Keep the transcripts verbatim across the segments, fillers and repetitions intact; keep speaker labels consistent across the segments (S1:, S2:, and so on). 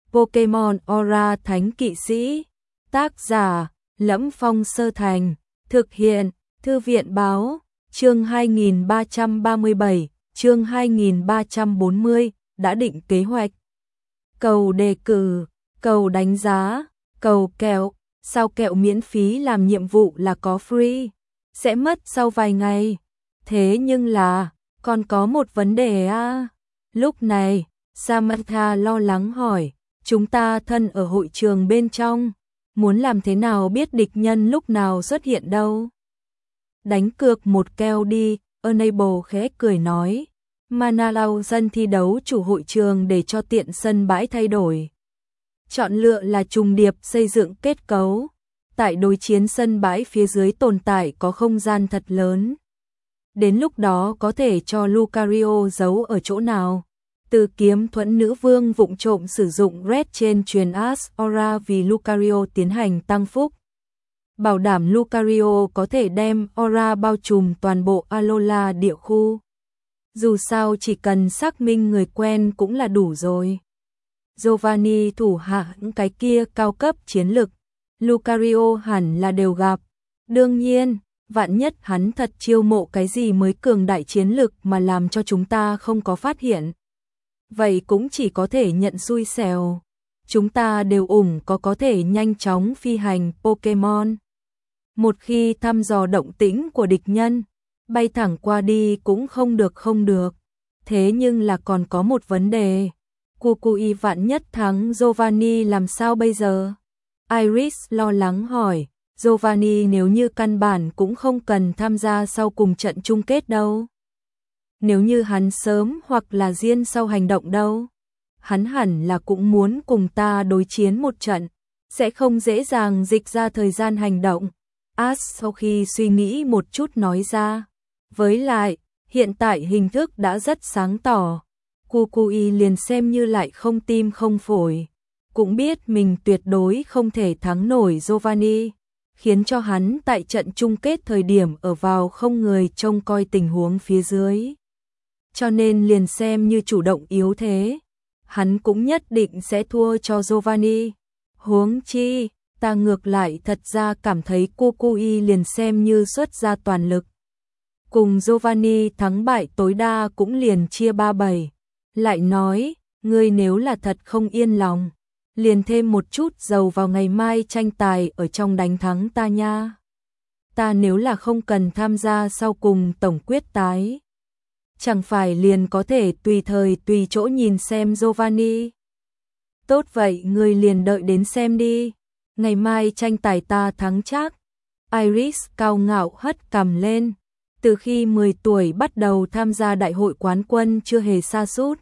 S1: Pokemon Aura Thánh Kỵ Sĩ. Tác giả Lẫm Phong Sơ Thành. Thực hiện Thư viện Báo. Chương hai nghìn ba trăm ba mươi bảy, chương hai nghìn ba trăm bốn mươi, đã định kế hoạch. Cầu đề cử, cầu đánh giá, cầu kẹo, sao kẹo miễn phí làm nhiệm vụ là có free, sẽ mất sau vài ngày. Thế nhưng là, còn có một vấn đề à? Lúc này, Samantha lo lắng hỏi, chúng ta thân ở hội trường bên trong, muốn làm thế nào biết địch nhân lúc nào xuất hiện đâu? Đánh cược một keo đi, Enable khẽ cười nói. Mana lau sân thi đấu chủ hội trường để cho tiện sân bãi thay đổi. Chọn lựa là trùng điệp xây dựng kết cấu. Tại đối chiến sân bãi phía dưới tồn tại có không gian thật lớn. Đến lúc đó có thể cho Lucario giấu ở chỗ nào. Từ kiếm thuẫn nữ vương vụng trộm sử dụng Red trên truyền As Aura vì Lucario tiến hành tăng phúc. Bảo đảm Lucario có thể đem Aura bao trùm toàn bộ Alola địa khu. Dù sao chỉ cần xác minh người quen cũng là đủ rồi. Giovanni thủ hạ những cái kia cao cấp chiến lực, Lucario hẳn là đều gặp. Đương nhiên, vạn nhất hắn thật chiêu mộ cái gì mới cường đại chiến lực mà làm cho chúng ta không có phát hiện. Vậy cũng chỉ có thể nhận xui xẻo. Chúng ta đều ủng có có thể nhanh chóng phi hành Pokemon. Một khi thăm dò động tĩnh của địch nhân, bay thẳng qua đi cũng không được không được. Thế nhưng là còn có một vấn đề. Kukui vạn nhất thắng Giovanni làm sao bây giờ? Iris lo lắng hỏi. Giovanni nếu như căn bản cũng không cần tham gia sau cùng trận chung kết đâu. Nếu như hắn sớm hoặc là riêng sau hành động đâu. Hắn hẳn là cũng muốn cùng ta đối chiến một trận. Sẽ không dễ dàng dịch ra thời gian hành động. As sau khi suy nghĩ một chút nói ra. Với lại, hiện tại hình thức đã rất sáng tỏ. Kukui liền xem như lại không tim không phổi. Cũng biết mình tuyệt đối không thể thắng nổi Giovanni. Khiến cho hắn tại trận chung kết thời điểm ở vào không người trông coi tình huống phía dưới. Cho nên liền xem như chủ động yếu thế. Hắn cũng nhất định sẽ thua cho Giovanni. Huống chi, ta ngược lại thật ra cảm thấy Kukui liền xem như xuất ra toàn lực. Cùng Giovanni thắng bại tối đa cũng liền chia ba bảy. Lại nói, ngươi nếu là thật không yên lòng, liền thêm một chút dầu vào ngày mai tranh tài ở trong đánh thắng ta nha. Ta nếu là không cần tham gia sau cùng tổng quyết tái, chẳng phải liền có thể tùy thời tùy chỗ nhìn xem Giovanni. Tốt vậy ngươi liền đợi đến xem đi. Ngày mai tranh tài ta thắng chắc. Iris cao ngạo hất cằm lên. Từ khi mười tuổi bắt đầu tham gia đại hội quán quân chưa hề sa sút.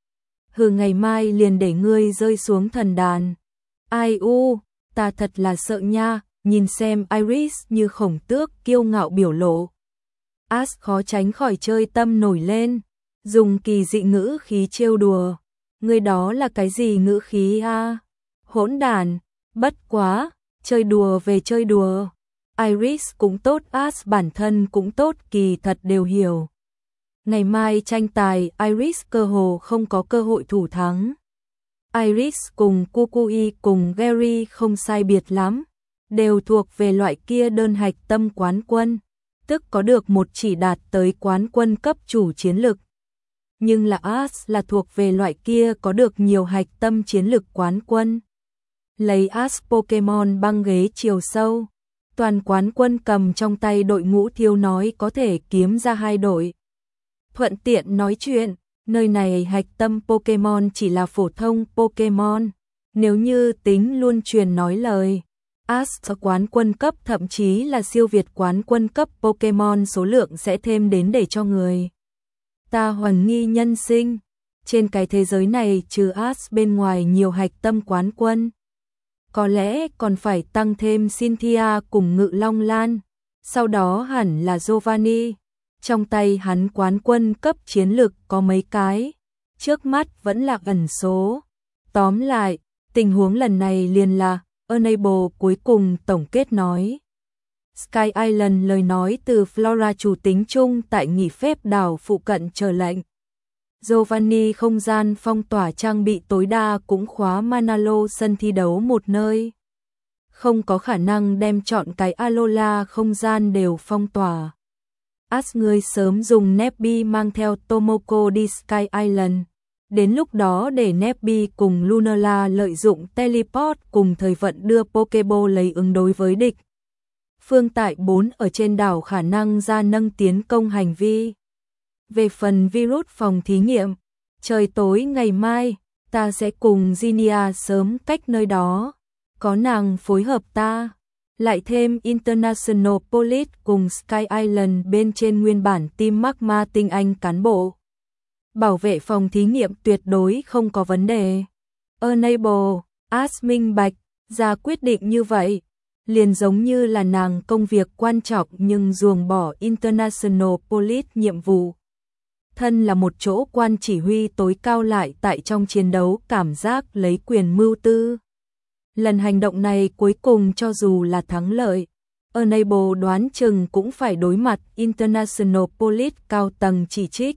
S1: Hừ ngày mai liền để ngươi rơi xuống thần đàn. Ai u, ta thật là sợ nha, nhìn xem Iris như khổng tước kiêu ngạo biểu lộ. As khó tránh khỏi chơi tâm nổi lên, dùng kỳ dị ngữ khí trêu đùa. Ngươi đó là cái gì ngữ khí a? À? Hỗn đản, bất quá, chơi đùa về chơi đùa. Iris cũng tốt, As bản thân cũng tốt, kỳ thật đều hiểu. Ngày mai tranh tài, Iris cơ hồ không có cơ hội thủ thắng. Iris cùng Kukui cùng Gary không sai biệt lắm, đều thuộc về loại kia đơn hạch tâm quán quân, tức có được một chỉ đạt tới quán quân cấp chủ chiến lực. Nhưng là As là thuộc về loại kia có được nhiều hạch tâm chiến lực quán quân. Lấy As Pokemon băng ghế chiều sâu, toàn quán quân cầm trong tay đội ngũ thiếu nói có thể kiếm ra hai đội. Thuận tiện nói chuyện, nơi này hạch tâm Pokemon chỉ là phổ thông Pokemon. Nếu như tính luôn truyền nói lời, As quán quân cấp thậm chí là siêu việt quán quân cấp Pokemon số lượng sẽ thêm đến để cho người ta hoài nghi nhân sinh. Trên cái thế giới này trừ As bên ngoài nhiều hạch tâm quán quân. Có lẽ còn phải tăng thêm Cynthia cùng Ngự Long Lan. Sau đó hẳn là Giovanni. Trong tay hắn quán quân cấp chiến lực có mấy cái. Trước mắt vẫn là ẩn số. Tóm lại, tình huống lần này liền là Enable cuối cùng tổng kết nói. Sky Island lời nói từ Flora chủ tính chung tại nghỉ phép đảo phụ cận chờ lệnh. Giovanni không gian phong tỏa trang bị tối đa cũng khóa Manalo sân thi đấu một nơi. Không có khả năng đem chọn cái Alola không gian đều phong tỏa. As ngươi sớm dùng Nebby mang theo Tomoko đi Sky Island. Đến lúc đó để Nebby cùng Lunala lợi dụng teleport cùng thời vận đưa Pokeball lấy ứng đối với địch. Phương tại bốn ở trên đảo khả năng ra nâng tiến công hành vi. Về phần virus phòng thí nghiệm, trời tối ngày mai, ta sẽ cùng Ginia sớm cách nơi đó. Có nàng phối hợp ta. Lại thêm International Police cùng Sky Island bên trên nguyên bản team Magma tinh anh cán bộ. Bảo vệ phòng thí nghiệm tuyệt đối không có vấn đề. Enable, As minh bạch, ra quyết định như vậy. Liền giống như là nàng công việc quan trọng nhưng ruồng bỏ International Police nhiệm vụ. Thân là một chỗ quan chỉ huy tối cao lại tại trong chiến đấu cảm giác lấy quyền mưu tư. Lần hành động này cuối cùng cho dù là thắng lợi, Enable đoán chừng cũng phải đối mặt International Police cao tầng chỉ trích.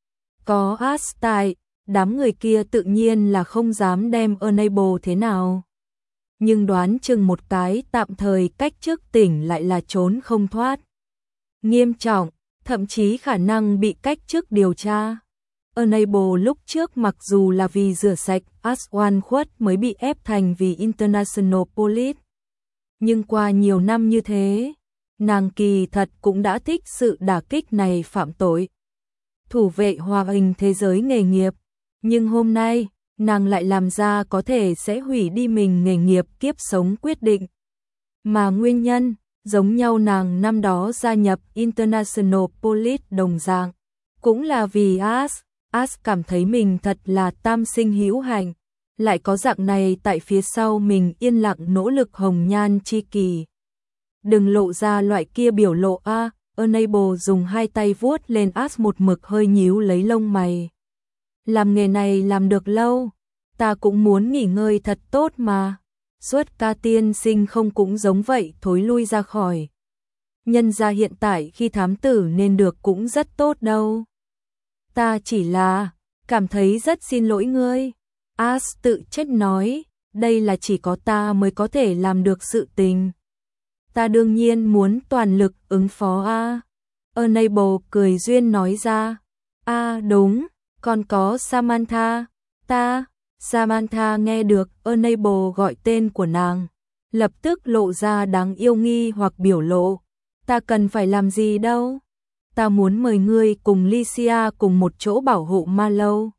S1: Có As tại, đám người kia tự nhiên là không dám đem Enable thế nào. Nhưng đoán chừng một cái tạm thời cách chức tỉnh lại là trốn không thoát. Nghiêm trọng, thậm chí khả năng bị cách chức điều tra. Enable lúc trước mặc dù là vì rửa sạch Aswan khuất mới bị ép thành vì International Police. Nhưng qua nhiều năm như thế, nàng kỳ thật cũng đã thích sự đả kích này phạm tội. Thủ vệ hòa bình thế giới nghề nghiệp. Nhưng hôm nay, nàng lại làm ra có thể sẽ hủy đi mình nghề nghiệp kiếp sống quyết định. Mà nguyên nhân, giống nhau nàng năm đó gia nhập International Police đồng dạng, cũng là vì As. As cảm thấy mình thật là tam sinh hữu hạnh, lại có dạng này tại phía sau mình yên lặng nỗ lực hồng nhan chi kỳ. Đừng lộ ra loại kia biểu lộ a. Enable dùng hai tay vuốt lên As một mực hơi nhíu lấy lông mày. Làm nghề này làm được lâu, ta cũng muốn nghỉ ngơi thật tốt mà. Suốt ca tiên sinh không cũng giống vậy thối lui ra khỏi. Nhân ra hiện tại khi thám tử nên được cũng rất tốt đâu. Ta chỉ là, cảm thấy rất xin lỗi ngươi. As tự trách nói, đây là chỉ có ta mới có thể làm được sự tình. Ta đương nhiên muốn toàn lực ứng phó a. Enable cười duyên nói ra. A đúng, còn có Samantha. Ta, Samantha nghe được Enable gọi tên của nàng. Lập tức lộ ra đáng yêu nghi hoặc biểu lộ. Ta cần phải làm gì đâu. Ta muốn mời ngươi cùng Licia cùng một chỗ bảo hộ Mallow.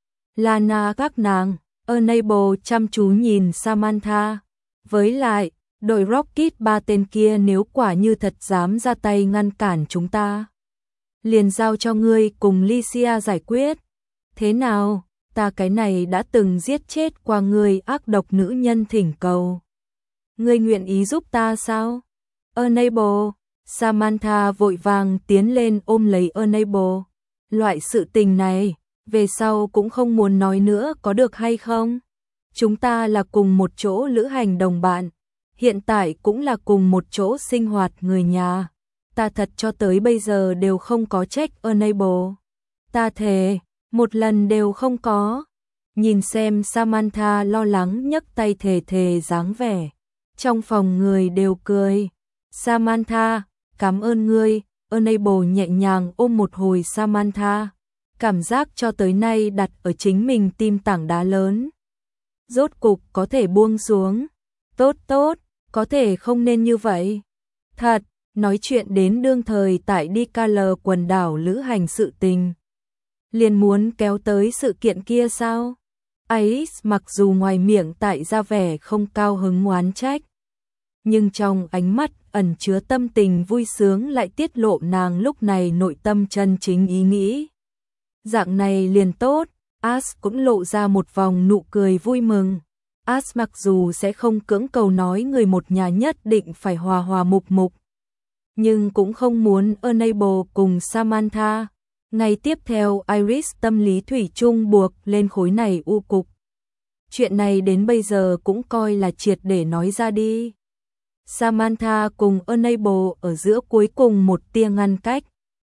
S1: Lana các nàng, Enable chăm chú nhìn Samantha. Với lại, đội Rocket ba tên kia nếu quả như thật dám ra tay ngăn cản chúng ta, liền giao cho ngươi cùng Licia giải quyết. Thế nào, ta cái này đã từng giết chết qua ngươi ác độc nữ nhân thỉnh cầu. Ngươi nguyện ý giúp ta sao? Enable. Samantha vội vàng tiến lên ôm lấy Enable. Loại sự tình này, về sau cũng không muốn nói nữa có được hay không? Chúng ta là cùng một chỗ lữ hành đồng bạn, hiện tại cũng là cùng một chỗ sinh hoạt người nhà. Ta thật cho tới bây giờ đều không có trách Enable. Ta thề, một lần đều không có. Nhìn xem Samantha lo lắng nhấc tay thề thề dáng vẻ. Trong phòng người đều cười. Samantha, cảm ơn ngươi. Enable nhẹ nhàng ôm một hồi Samantha. Cảm giác cho tới nay đặt ở chính mình tim tảng đá lớn. Rốt cục có thể buông xuống. Tốt tốt, có thể không nên như vậy. Thật, nói chuyện đến đương thời tại đi ca lờ quần đảo lữ hành sự tình. Liền muốn kéo tới sự kiện kia sao? Ais mặc dù ngoài miệng tại ra vẻ không cao hứng oán trách, nhưng trong ánh mắt ẩn chứa tâm tình vui sướng lại tiết lộ nàng lúc này nội tâm chân chính ý nghĩ. Dạng này liền tốt, As cũng lộ ra một vòng nụ cười vui mừng. As mặc dù sẽ không cưỡng cầu nói người một nhà nhất định phải hòa hòa mục mục, nhưng cũng không muốn Enable cùng Samantha. Ngày tiếp theo Iris tâm lý thủy chung buộc lên khối này u cục. Chuyện này đến bây giờ cũng coi là triệt để nói ra đi. Samantha cùng Enable ở giữa cuối cùng một tia ngăn cách.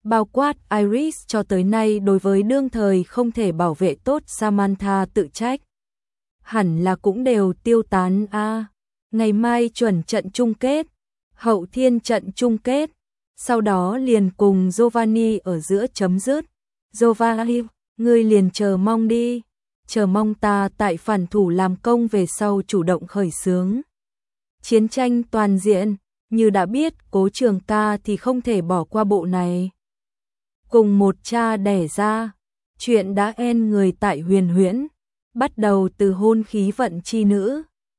S1: bao quát Iris cho tới nay đối với đương thời không thể bảo vệ tốt Samantha tự trách. Hẳn là cũng đều tiêu tán a. À, ngày mai chuẩn trận chung kết, hậu thiên trận chung kết, sau đó liền cùng Giovanni ở giữa chấm dứt. Giovanni, ngươi liền chờ mong đi, chờ mong ta tại phản thủ làm công về sau chủ động khởi xướng chiến tranh toàn diện, như đã biết Cố Trường Ca thì không thể bỏ qua bộ này. Cùng một cha đẻ ra, chuyện đã en người tại Huyền Huyễn, bắt đầu từ hôn khí vận chi nữ.